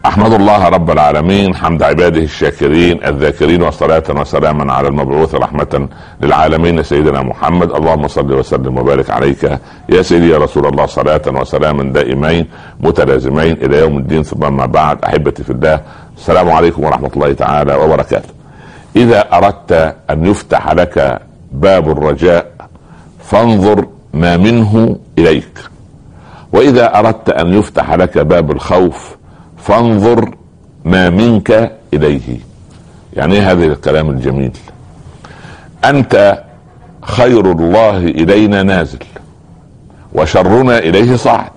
احمد الله رب العالمين حمد عباده الشاكرين الذاكرين، وصلاة وسلاما على المبعوث رحمة للعالمين سيدنا محمد. اللهم صل وسلم وبارك عليك يا سيدي يا رسول الله، صلاة وسلاما دائمين متلازمين الى يوم الدين. ثم ما بعد، احبتي في الله، السلام عليكم ورحمة الله تعالى وبركاته. اذا اردت ان يفتح لك باب الرجاء فانظر ما منه اليك، واذا اردت ان يفتح لك باب الخوف فانظر ما منك اليه. يعني ايه هذا الكلام الجميل؟ انت خير الله الينا نازل، وشرنا اليه صاعد،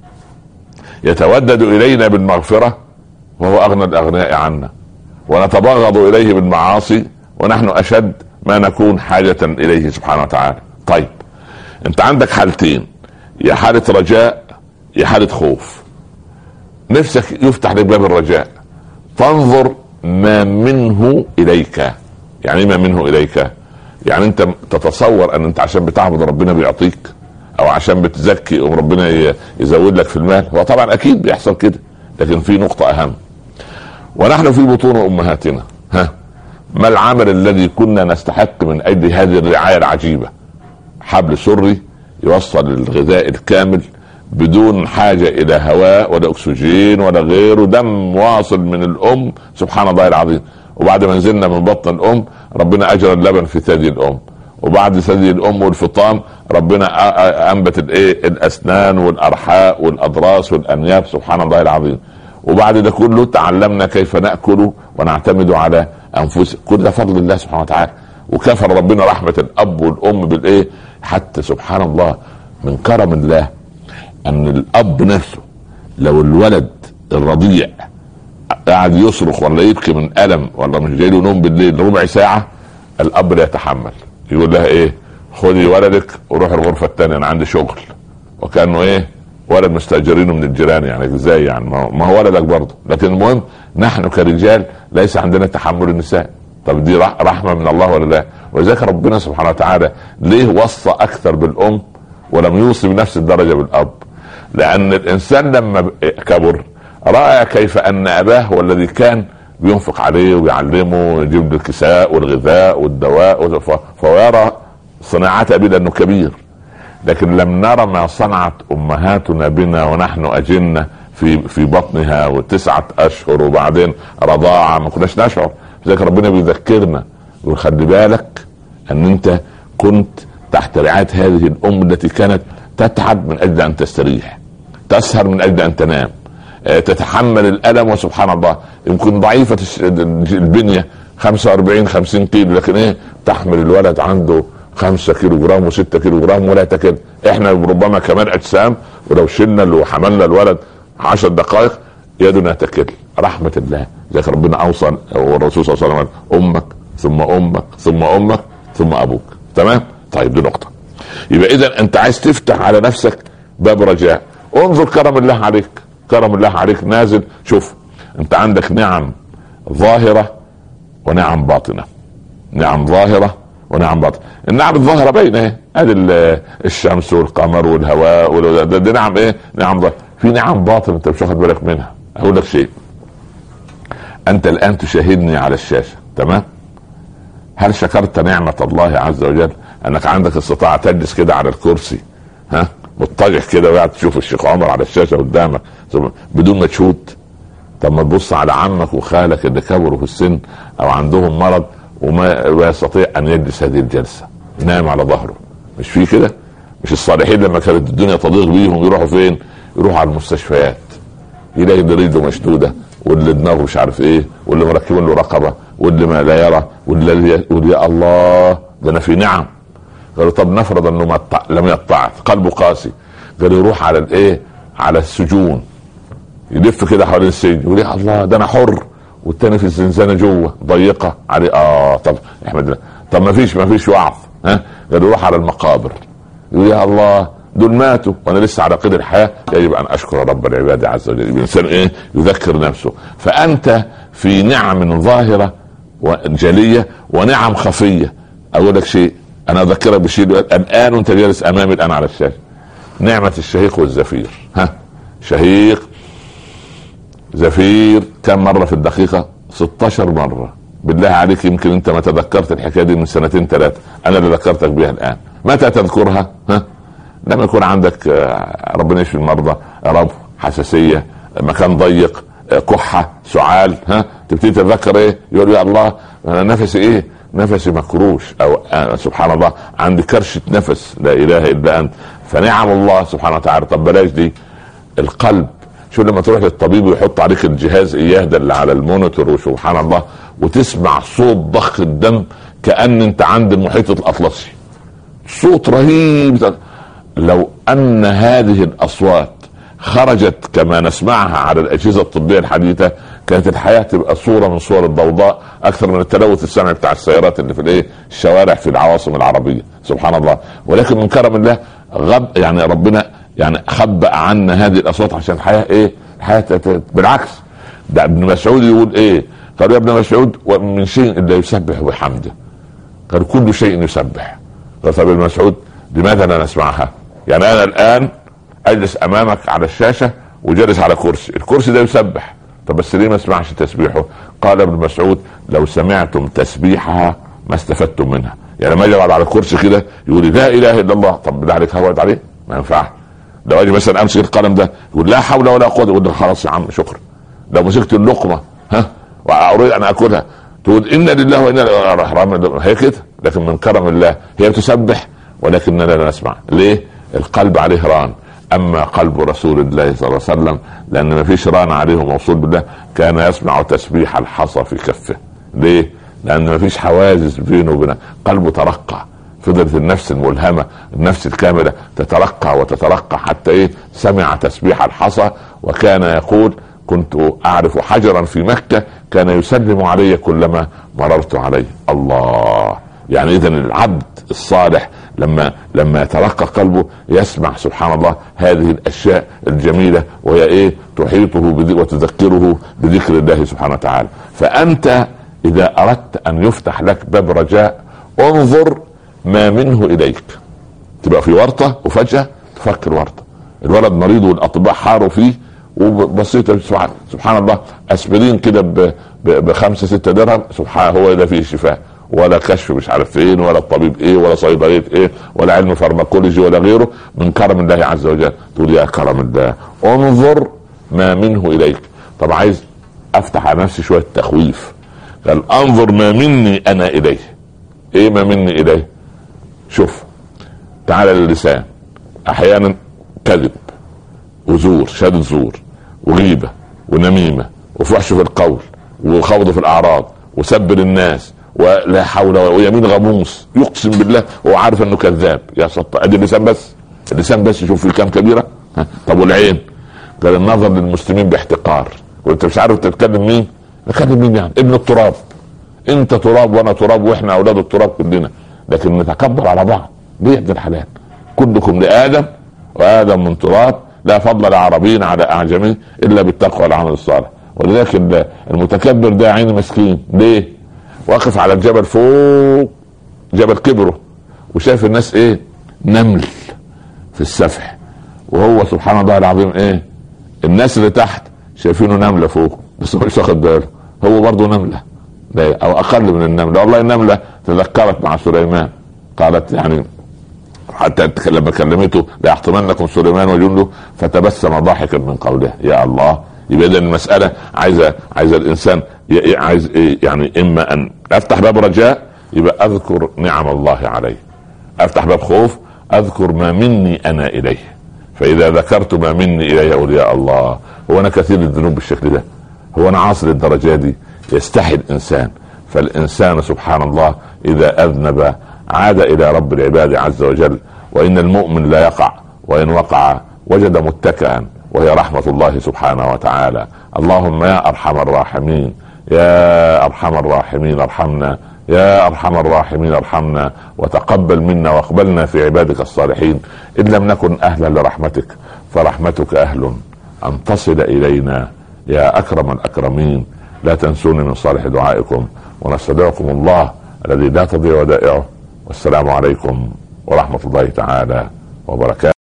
يتودد الينا بالمغفرة وهو اغنى الاغنياء عنا، ونتبغض اليه بالمعاصي ونحن اشد ما نكون حاجة اليه سبحانه وتعالى. طيب، انت عندك حالتين، يا حالة رجاء يا حالة خوف. نفسك يفتح لك باب الرجاء، فانظر ما منه اليك. يعني ما منه اليك؟ يعني انت تتصور ان انت عشان بتعبد ربنا بيعطيك، او عشان بتزكي وربنا يزود لك في المال. هو طبعا اكيد بيحصل كده، لكن في نقطة اهم. ونحن في بطون امهاتنا، ما العمل الذي كنا نستحق من اجل هذه الرعاية العجيبة؟ حبل سري يوصل الغذاء الكامل بدون حاجة الى هواء ولا اكسجين ولا غيره، دم واصل من الام، سبحان الله العظيم. وبعد ما نزلنا من بطن الام ربنا اجرى اللبن في ثدي الام، وبعد ثدي الام والفطام ربنا انبت الاسنان والارحاء والاضراس والانياب، سبحان الله العظيم. وبعد ده كله تعلمنا كيف ناكل ونعتمد على انفسنا، كل ده فضل الله سبحانه وتعالى. وكفر ربنا رحمة الاب والام حتى سبحان الله من كرم الله ان الاب نفسه لو الولد الرضيع قاعد يصرخ ولا يبكي من الم ولا مش جاي له نوم بالليل ربع ساعة، الاب لا يتحمل، يقول لها خذي ولدك وروح الغرفة الثانية انا عندي شغل. وكانه ولد مستاجرينه من الجيران، يعني ازاي يعني؟ ما هو ولدك برضه. لكن المهم نحن كرجال ليس عندنا تحمل النساء. طب دي رحمة من الله ولا لا؟ وذلك ربنا سبحانه وتعالى ليه وصى اكثر بالام ولم يوصي بنفس الدرجة بالاب؟ لان الانسان لما كبر رأى كيف ان اباه هو الذي كان بينفق عليه ويعلمه ويجيب له الكساء والغذاء والدواء، فيرى صناعة ابيه لانه كبير. لكن لم نرى ما صنعت امهاتنا بنا ونحن اجلنا في بطنها و9 اشهر وبعدين رضاعة، ما كناش نشعر. لذلك ربنا بيذكرنا يقول خلي بالك ان انت كنت تحت رعاية هذه الام التي كانت تتعب من اجل ان تستريح، تسهر من اجل ان تنام، تتحمل الالم. وسبحان الله يمكن ضعيفة البنية 45-50 كيلو، لكن تحمل الولد عنده 5 كيلو جرام و6 كيلو جرام ولا تكد. احنا ربما كمان اجسام، ولو شلنا وحملنا الولد 10 دقائق يدنا تكل. رحمة الله. ذلك ربنا اوصى والرسول صلى الله عليه وسلم امك ثم امك ثم امك ثم ابوك. تمام؟ طيب دي نقطة. يبقى اذا انت عايز تفتح على نفسك باب رجاء، انظر كرم الله عليك. كرم الله عليك نازل. شوف انت عندك نعم ظاهرة ونعم باطنة. نعم ظاهرة ونعم باطنة. النعم الظاهرة باينة ادي الشمس والقمر والهواء دي نعم نعم ظاهرة. في نعم باطنة انت مش واخد بالك منها. اقول لك شيء، انت الان تشاهدني على الشاشة، تمام؟ هل شكرت نعمة الله عز وجل انك عندك استطاعة تجلس كده على الكرسي مضطجع كده وقاعد تشوف الشيخ عمر على الشاشة قدامك بدون مجهود؟ طب ما تبص على عمك وخالك اللي كبروا في السن او عندهم مرض وما يستطيع ان يجلس هذه الجلسة، نام على ظهره. مش فيه كده؟ مش الصالحين لما كانت الدنيا تضيق بيهم يروحوا فين؟ يروحوا على المستشفيات، يلاقي اللي رجله مشدودة واللي دماغه مش عارف واللي مركبين له رقبة واللي ما لا يرى واللي يا الله ده انا في نعم. قالوا طب نفرض انه لم يطاع قلبه قاسي، قال يروح على على السجون، يلف كده حوالين السجن يقول يا الله ده انا حر، والتاني في الزنزانة جوه ضيقة عليه. طب احمد الله. طب ما فيش وعظ، قال يروح على المقابر يقول يا الله دول ماتوا وانا لسه على قيد الحياة، يجب ان اشكر رب العباد عز وجل. الانسان يذكر نفسه. فانت في نعم ظاهرة وجلية ونعم خفية. اقول لك شيء، انا اذكرك بشيء الان وانت جالس امامي الان على الشاشة. نعمة الشهيق والزفير. شهيق زفير كم مرة في الدقيقة؟ 16 مرة. بالله عليك يمكن انت ما تذكرت الحكاية دي من 2-3 انا اللي ذكرتك بها الان. متى تذكرها؟ لما يكون عندك ربنا يشفي المرضى، ربو، حساسية، مكان ضيق، كحة، سعال، تبتدي تتذكر ايه؟ يقول يا الله انا نفسي ايه؟ نفسي مكروش، او سبحان الله عندي كرشة نفس، لا اله الا انت. فنعم الله سبحانه وتعالى. طب بلاش دي، القلب. شو لما تروح للطبيب ويحط عليك الجهاز اياه ده اللي على المونيتور، وسبحان الله وتسمع صوت ضخ الدم كأن انت عند المحيط الاطلسي، صوت رهيب. لو ان هذه الاصوات خرجت كما نسمعها على الاجهزه الطبيه الحديثه كانت الحياه تبقى صوره من صور الضوضاء اكثر من التلوث السمعي بتاع السيارات اللي في الايه الشوارع في العواصم العربيه. سبحان الله. ولكن من كرم الله يعني ربنا يعني خبأ عنا هذه الاصوات عشان الحياه ايه؟ الحياه بالعكس. ده ابن مسعود يقول ايه؟ قال يا ابن مسعود ومن شيء الا يسبح بحمده. قال كل شيء يسبح. قال طب ابن مسعود لماذا لا نسمعها؟ يعني انا الان اجلس امامك على الشاشه وجلس على كرسي، الكرسي ده يسبح، طب بس ليه ما اسمعش تسبيحه؟ قال ابن مسعود لو سمعتم تسبيحها ما استفدتم منها. يعني لما يقعد على الكرسي كده يقول لا اله الا الله، طب بالله عليك هقعد عليه؟ ما ينفعش. لو اجي مثلا امسك القلم ده يقول لا حول ولا قوه، يقول خلاص يا عم شكرا. لو مسكت اللقمه واريد ان اكلها تقول ان لله وانا اليه راجعون، هي كده. لكن من كرم الله هي بتسبح ولكننا لا نسمع. ليه؟ القلب عليه ران. اما قلب رسول الله صلى الله عليه وسلم لان ما فيش ران عليه موصول بالله كان يسمع تسبيح الحصى في كفه. ليه؟ لان ما فيش حواجز بينه وبين قلبه، ترقى. فضلت النفس الملهمه النفس الكامله تترقى وتترقى حتى ايه؟ سمع تسبيح الحصى وكان يقول كنت اعرف حجرا في مكه كان يسلم علي كلما مررت عليه. الله. يعني اذا العبد الصالح لما يترقى قلبه يسمع سبحان الله هذه الاشياء الجميله وهي ايه؟ تحيطه وتذكره بذكر الله سبحانه وتعالى. فانت اذا اردت ان يفتح لك باب رجاء انظر ما منه اليك. تبقى في ورطه وفجاه تفكر ورطه، الولد مريض والاطباء حاروا فيه وبسيطه سبحان الله اسبرين كده ب5-6 درهم، سبحان هو ده فيه شفاء، ولا كشف مش عارف فين، ولا الطبيب ايه، ولا صيدليه ايه، ولا علم فارماكولوجي ولا غيره. من كرم الله عز وجل تقول يا كرم الله انظر ما منه اليك. طب عايز افتح على نفسي شويه تخويف، قال انظر ما مني انا اليه. ايه ما مني اليه؟ شوف تعالى للسان احيانا كذب وزور، شهادة زور وغيبة ونميمة وفحش في القول وخوض في الاعراض وسب للناس ولا حول ويمين غموس يقسم بالله وهو عارف انه كذاب. يا سطح ادي اللسان بس، اللسان بس شوف في كام كبيرة. طب والعين؟ قال النظر للمسلمين باحتقار، وانت مش عارف تتكلم مين؟ نتكلم مين يعني؟ ابن التراب. انت تراب وانا تراب واحنا اولاد التراب كلنا، لكن نتكبر على بعض. ليه يا ابن الحلال؟ كلكم لآدم وآدم من تراب لا فضل لعربي على اعجمي الا بالتقوى والعمل الصالح. ولذلك المتكبر ده عين مسكين. ليه؟ واقف على الجبل فوق جبل كبره وشايف الناس ايه؟ نمل في السفح، وهو سبحان الله العظيم ايه؟ الناس اللي تحت شايفينه نمله فوق بس مش واخد باله، هو برضه نمله او اقل من النمله. والله النمله تذكرت مع سليمان قالت يعني حتى لما كلمته ليحطمنكم سليمان وجنده فتبسم ضاحكا من قوله. يا الله. يبقى اذا المساله عايزه الانسان عايز يعني اما ان افتح باب رجاء يبقى اذكر نعم الله عليه، افتح باب خوف اذكر ما مني انا اليه. فاذا ذكرت ما مني اليه اقول يا الله هو انا كثير الذنوب بالشكل ده؟ هو انا عاصي للدرجه دي؟ يستحي الانسان. فالانسان سبحان الله اذا اذنب عاد الى رب العباد عز وجل. وان المؤمن لا يقع وان وقع وجد متكئا وهي رحمة الله سبحانه وتعالى. اللهم يا ارحم الراحمين يا ارحم الراحمين ارحمنا، يا ارحم الراحمين ارحمنا، وتقبل منا واقبلنا في عبادك الصالحين. ان لم نكن اهلا لرحمتك فرحمتك اهل ان تصل الينا يا اكرم الاكرمين. لا تنسوني من صالح دعائكم، ونستودعكم الله الذي لا تضيع ودائعه. والسلام عليكم ورحمة الله تعالى وبركاته.